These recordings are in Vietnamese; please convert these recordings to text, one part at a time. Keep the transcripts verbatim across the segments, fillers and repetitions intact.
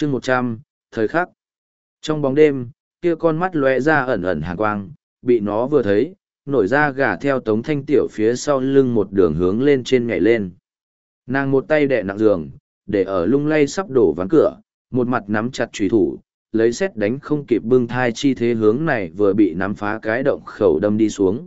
chương một trăm thời khắc. Trong bóng đêm, kia con mắt lóe ra ẩn ẩn hàn quang, bị nó vừa thấy, nổi ra gà theo Tống Thanh Tiểu phía sau lưng một đường hướng lên trên nhảy lên. Nàng một tay đè nặng giường, để ở lung lay sắp đổ ván cửa, một mặt nắm chặt chùy thủ, lấy xét đánh không kịp bưng thai chi thế hướng này vừa bị nắm phá cái động khẩu đâm đi xuống.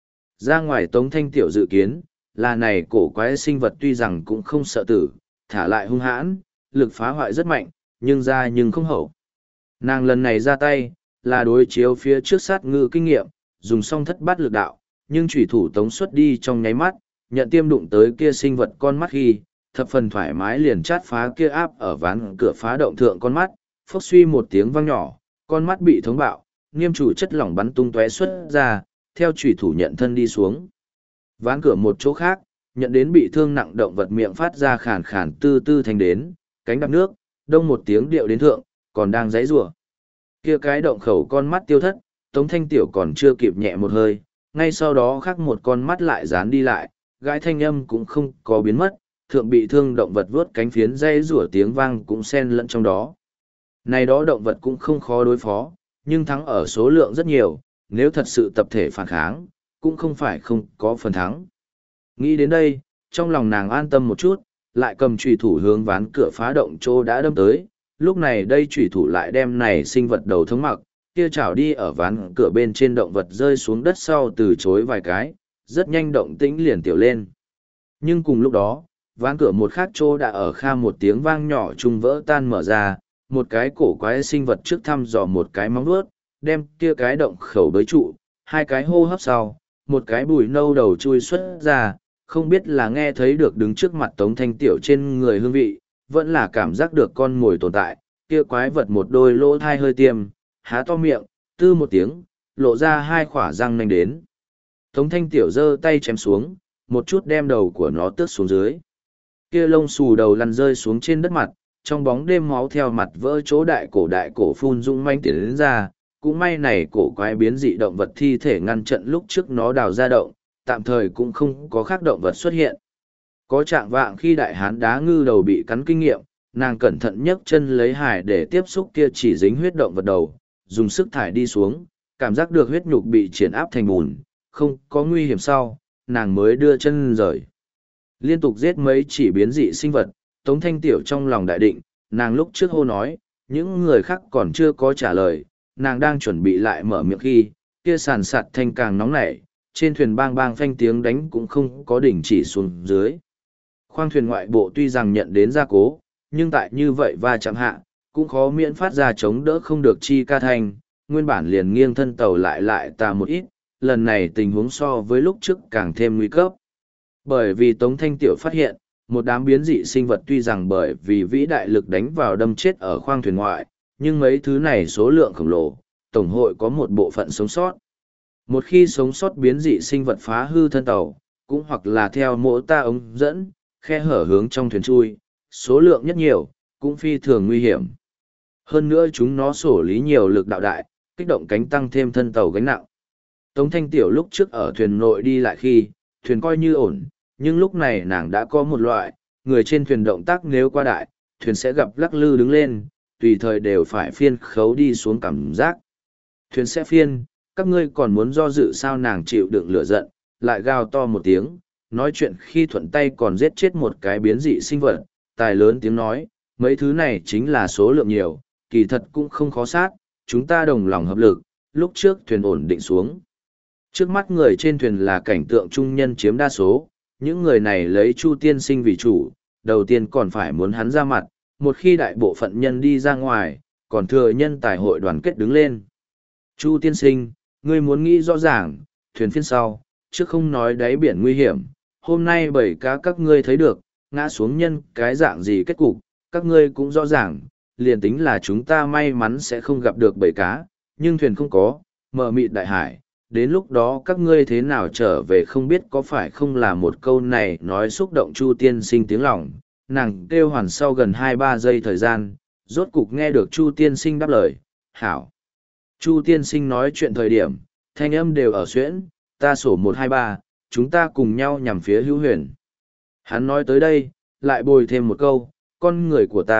Ra ngoài Tống Thanh Tiểu dự kiến, là này cổ quái sinh vật tuy rằng cũng không sợ tử, thả lại hung hãn, lực phá hoại rất mạnh, nhưng ra nhưng không hậu. Nàng lần này ra tay, là đối chiếu phía trước sát ngư kinh nghiệm, dùng song thất bát lực đạo, nhưng chủy thủ tống xuất đi trong nháy mắt, nhận tiêm đụng tới kia sinh vật con mắt khi, thập phần thoải mái liền chát phá kia áp ở ván cửa phá động thượng con mắt, phốc suy một tiếng vang nhỏ, con mắt bị thống bạo, nghiêm chủ chất lỏng bắn tung tóe xuất ra, theo chủy thủ nhận thân đi xuống. Ván cửa một chỗ khác, nhận đến bị thương nặng động vật miệng phát ra khàn khàn tư tư thành đến, cánh đạp nước, đông một tiếng điệu đến thượng, còn đang giãy giụa. Kia cái động khẩu con mắt tiêu thất, Tống Thanh Tiểu còn chưa kịp nhẹ một hơi, ngay sau đó khác một con mắt lại dán đi lại, gãi thanh âm cũng không có biến mất, thượng bị thương động vật vướt cánh phiến dây rủa tiếng vang cũng xen lẫn trong đó. Này đó động vật cũng không khó đối phó, nhưng thắng ở số lượng rất nhiều, nếu thật sự tập thể phản kháng, cũng không phải không có phần thắng. Nghĩ đến đây, trong lòng nàng an tâm một chút, lại cầm chùy thủ hướng ván cửa phá động chỗ đã đâm tới, lúc này đây chùy thủ lại đem này sinh vật đầu thống mặc, kia chảo đi ở ván cửa bên trên động vật rơi xuống đất sau từ chối vài cái, rất nhanh động tĩnh liền tiểu lên. Nhưng cùng lúc đó, ván cửa một khác chỗ đã ở kha một tiếng vang nhỏ trung vỡ tan mở ra, một cái cổ quái sinh vật trước thăm dò một cái móng vuốt, đem kia cái động khẩu bới trụ, hai cái hô hấp sau, một cái bùi nâu đầu chui xuất ra, không biết là nghe thấy được đứng trước mặt Tống Thanh Tiểu trên người hương vị, vẫn là cảm giác được con mồi tồn tại, kia quái vật một đôi lỗ thai hơi tiêm, há to miệng, tư một tiếng, lộ ra hai khỏa răng nanh đến. Tống Thanh Tiểu giơ tay chém xuống, một chút đem đầu của nó tước xuống dưới. Kia lông xù đầu lăn rơi xuống trên đất mặt, trong bóng đêm máu theo mặt vỡ chỗ đại cổ đại cổ phun dũng manh tiến đến ra, cũng may này cổ quái biến dị động vật thi thể ngăn trận lúc trước nó đào ra động, tạm thời cũng không có khác động vật xuất hiện. Có trạng vạng khi đại hán đá ngư đầu bị cắn kinh nghiệm, nàng cẩn thận nhấc chân lấy hải để tiếp xúc kia chỉ dính huyết động vật đầu, dùng sức thải đi xuống, cảm giác được huyết nhục bị triển áp thành bùn, không có nguy hiểm sau, nàng mới đưa chân rời. Liên tục giết mấy chỉ biến dị sinh vật, Tống Thanh Tiểu trong lòng đại định, nàng lúc trước hô nói, những người khác còn chưa có trả lời, nàng đang chuẩn bị lại mở miệng khi, kia sàn sạt thanh càng nóng nảy, trên thuyền bang bang phanh tiếng đánh cũng không có đỉnh chỉ xuống dưới. Khoang thuyền ngoại bộ tuy rằng nhận đến gia cố, nhưng tại như vậy va chạm hạ, cũng khó miễn phát ra chống đỡ không được chi ca thanh, nguyên bản liền nghiêng thân tàu lại lại tà một ít, lần này tình huống so với lúc trước càng thêm nguy cấp. Bởi vì Tống Thanh Tiểu phát hiện, một đám biến dị sinh vật tuy rằng bởi vì vĩ đại lực đánh vào đâm chết ở khoang thuyền ngoại, nhưng mấy thứ này số lượng khổng lồ, tổng hội có một bộ phận sống sót. Một khi sống sót biến dị sinh vật phá hư thân tàu, cũng hoặc là theo mỗ ta ống dẫn, khe hở hướng trong thuyền chui, số lượng nhất nhiều, cũng phi thường nguy hiểm. Hơn nữa chúng nó sổ lý nhiều lực đạo đại, kích động cánh tăng thêm thân tàu gánh nặng. Tống Thanh Tiểu lúc trước ở thuyền nội đi lại khi, thuyền coi như ổn, nhưng lúc này nàng đã có một loại, người trên thuyền động tác nếu qua đại, thuyền sẽ gặp lắc lư đứng lên, tùy thời đều phải phiên khấu đi xuống cảm giác. Thuyền sẽ phiên, các ngươi còn muốn do dự sao nàng chịu đựng lửa giận, lại gào to một tiếng, nói chuyện khi thuận tay còn giết chết một cái biến dị sinh vật, tài lớn tiếng nói, mấy thứ này chính là số lượng nhiều, kỳ thật cũng không khó sát, chúng ta đồng lòng hợp lực, lúc trước thuyền ổn định xuống. Trước mắt người trên thuyền là cảnh tượng trung nhân chiếm đa số, những người này lấy Chu tiên sinh vì chủ, đầu tiên còn phải muốn hắn ra mặt, một khi đại bộ phận nhân đi ra ngoài, còn thừa nhân tài hội đoàn kết đứng lên. Chu tiên sinh, ngươi muốn nghĩ rõ ràng, thuyền phiên sau, chứ không nói đáy biển nguy hiểm, hôm nay bảy cá các ngươi thấy được, ngã xuống nhân cái dạng gì kết cục, các ngươi cũng rõ ràng, liền tính là chúng ta may mắn sẽ không gặp được bảy cá, nhưng thuyền không có, mờ mịt đại hải, đến lúc đó các ngươi thế nào trở về không biết có phải không là một câu này nói xúc động Chu tiên sinh tiếng lòng, nàng kêu hoàn sau gần hai ba giây thời gian, rốt cục nghe được Chu tiên sinh đáp lời, hảo. Chu tiên sinh nói chuyện thời điểm, thanh âm đều ở xuyễn, ta sổ một hai ba, chúng ta cùng nhau nhằm phía hữu huyền. Hắn nói tới đây, lại bồi thêm một câu, con người của ta,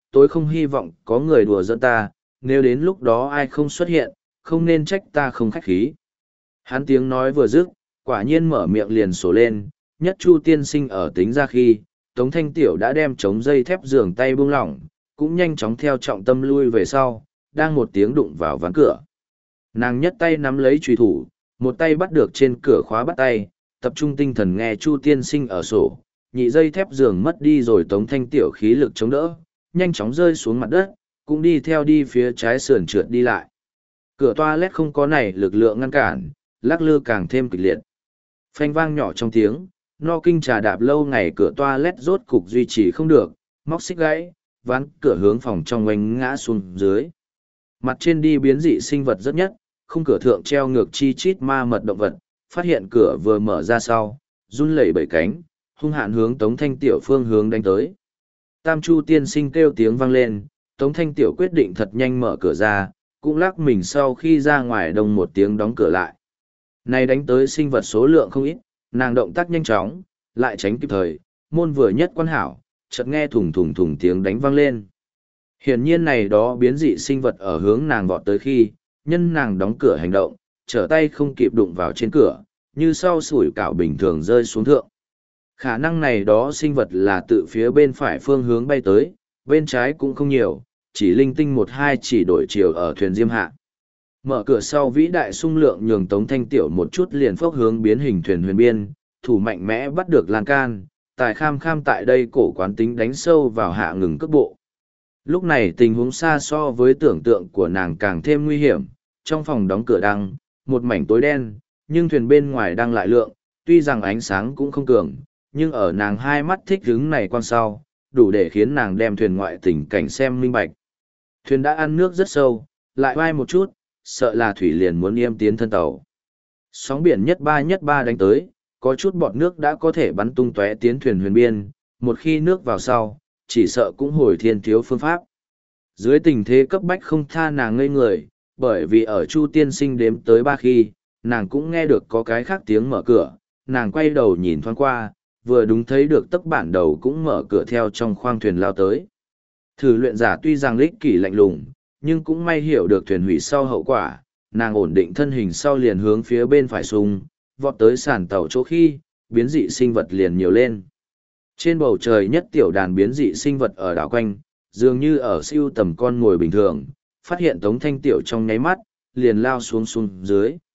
tôi không hy vọng có người đùa giỡn ta, nếu đến lúc đó ai không xuất hiện, không nên trách ta không khách khí. Hắn tiếng nói vừa dứt, quả nhiên mở miệng liền sổ lên, nhất Chu tiên sinh ở tính ra khi, Tống Thanh Tiểu đã đem chống dây thép giường tay buông lỏng, cũng nhanh chóng theo trọng tâm lui về sau, đang một tiếng đụng vào ván cửa. Nàng nhất tay nắm lấy chùy thủ, một tay bắt được trên cửa khóa bắt tay, tập trung tinh thần nghe Chu tiên sinh ở sổ, nhị dây thép giường mất đi rồi Tống Thanh Tiểu khí lực chống đỡ, nhanh chóng rơi xuống mặt đất, cũng đi theo đi phía trái sườn trượt đi lại. Cửa toilet không có này lực lượng ngăn cản, lắc lư càng thêm kịch liệt. Phanh vang nhỏ trong tiếng, no kinh trà đạp lâu ngày cửa toilet rốt cục duy trì không được, móc xích gãy, ván cửa hướng phòng trong oanh ngã xuống dưới. Mặt trên đi biến dị sinh vật rất nhất, khung cửa thượng treo ngược chi chít ma mật động vật, phát hiện cửa vừa mở ra sau, run lẩy bẩy cánh, hung hạn hướng Tống Thanh Tiểu phương hướng đánh tới. Tam Chu tiên sinh kêu tiếng vang lên, Tống Thanh Tiểu quyết định thật nhanh mở cửa ra, cũng lắc mình sau khi ra ngoài đông một tiếng đóng cửa lại. Này đánh tới sinh vật số lượng không ít, nàng động tác nhanh chóng, lại tránh kịp thời, môn vừa nhất quan hảo, chợt nghe thùng thùng thùng tiếng đánh vang lên. Hiển nhiên này đó biến dị sinh vật ở hướng nàng vọt tới khi, nhân nàng đóng cửa hành động, trở tay không kịp đụng vào trên cửa, như sau sủi cảo bình thường rơi xuống thượng. Khả năng này đó sinh vật là tự phía bên phải phương hướng bay tới, bên trái cũng không nhiều, chỉ linh tinh một hai chỉ đổi chiều ở thuyền diêm hạ. Mở cửa sau vĩ đại sung lượng nhường Tống Thanh Tiểu một chút liền phốc hướng biến hình thuyền huyền biên, thủ mạnh mẽ bắt được lan can, tài kham kham tại đây cổ quán tính đánh sâu vào hạ ngừng cước bộ. Lúc này tình huống xa so với tưởng tượng của nàng càng thêm nguy hiểm, trong phòng đóng cửa đăng, một mảnh tối đen, nhưng thuyền bên ngoài đang lại lượng, tuy rằng ánh sáng cũng không cường, nhưng ở nàng hai mắt thích hứng này quan sau, đủ để khiến nàng đem thuyền ngoại tình cảnh xem minh bạch. Thuyền đã ăn nước rất sâu, lại vai một chút, sợ là thủy liền muốn yêm tiến thân tàu. Sóng biển nhất ba nhất ba đánh tới, có chút bọt nước đã có thể bắn tung tóe tiến thuyền huyền biên, một khi nước vào sau, chỉ sợ cũng hồi thiên thiếu phương pháp. Dưới tình thế cấp bách không tha nàng ngây người, bởi vì ở Chu tiên sinh đếm tới ba khi, nàng cũng nghe được có cái khác tiếng mở cửa, nàng quay đầu nhìn thoáng qua, vừa đúng thấy được tấc bản đầu cũng mở cửa theo trong khoang thuyền lao tới. Thử luyện giả tuy rằng lích kỷ lạnh lùng, nhưng cũng may hiểu được thuyền hủy sau hậu quả, nàng ổn định thân hình sau liền hướng phía bên phải sung, vọt tới sàn tàu chỗ khi, biến dị sinh vật liền nhiều lên. Trên bầu trời nhất tiểu đàn biến dị sinh vật ở đảo quanh, dường như ở siêu tầm con ngồi bình thường, phát hiện Tống Thanh Tiểu trong nháy mắt, liền lao xuống xuống dưới.